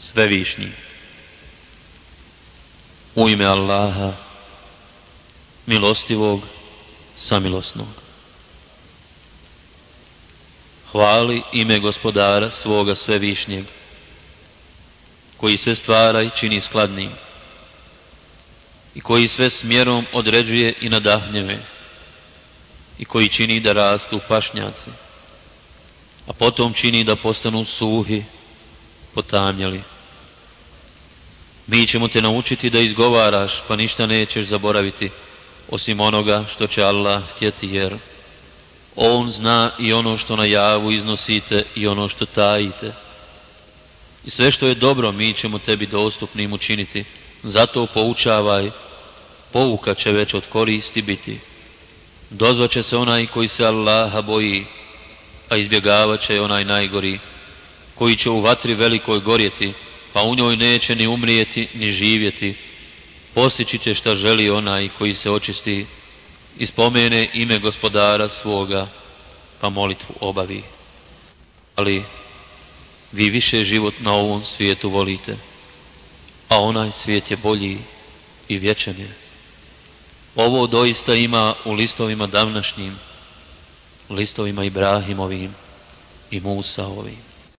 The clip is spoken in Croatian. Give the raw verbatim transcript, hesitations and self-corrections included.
Svevišnji. U ime Allaha, milostivog, samilosnog. Hvali ime Gospodara svoga Svevišnjeg, koji sve stvara i čini skladnim, i koji sve smjerom određuje i nadahnjeve, i koji čini da rastu pašnjaci, a potom čini da postanu suhi, potamnjeli. Mi ćemo te naučiti da izgovaraš, pa ništa nećeš zaboraviti, osim onoga što će Allah htjeti, jer On zna i ono što na javu iznosite i ono što tajite. I sve što je dobro mi ćemo tebi dostupnim učiniti, zato poučavaj, pouka će već od koristi biti. Dozvaće se onaj koji se Allaha boji, a izbjegavat će onaj najgori, koji će u vatri velikoj gorjeti, pa u njoj neće ni umrijeti ni živjeti. Postići će šta želi onaj koji se očisti i spomene ime Gospodara svoga, pa molitvu obavi. Ali vi više život na ovom svijetu volite, a onaj svijet je bolji i vječan je. Ovo doista ima u listovima davnašnjim, listovima Ibrahimovim i Musaovim.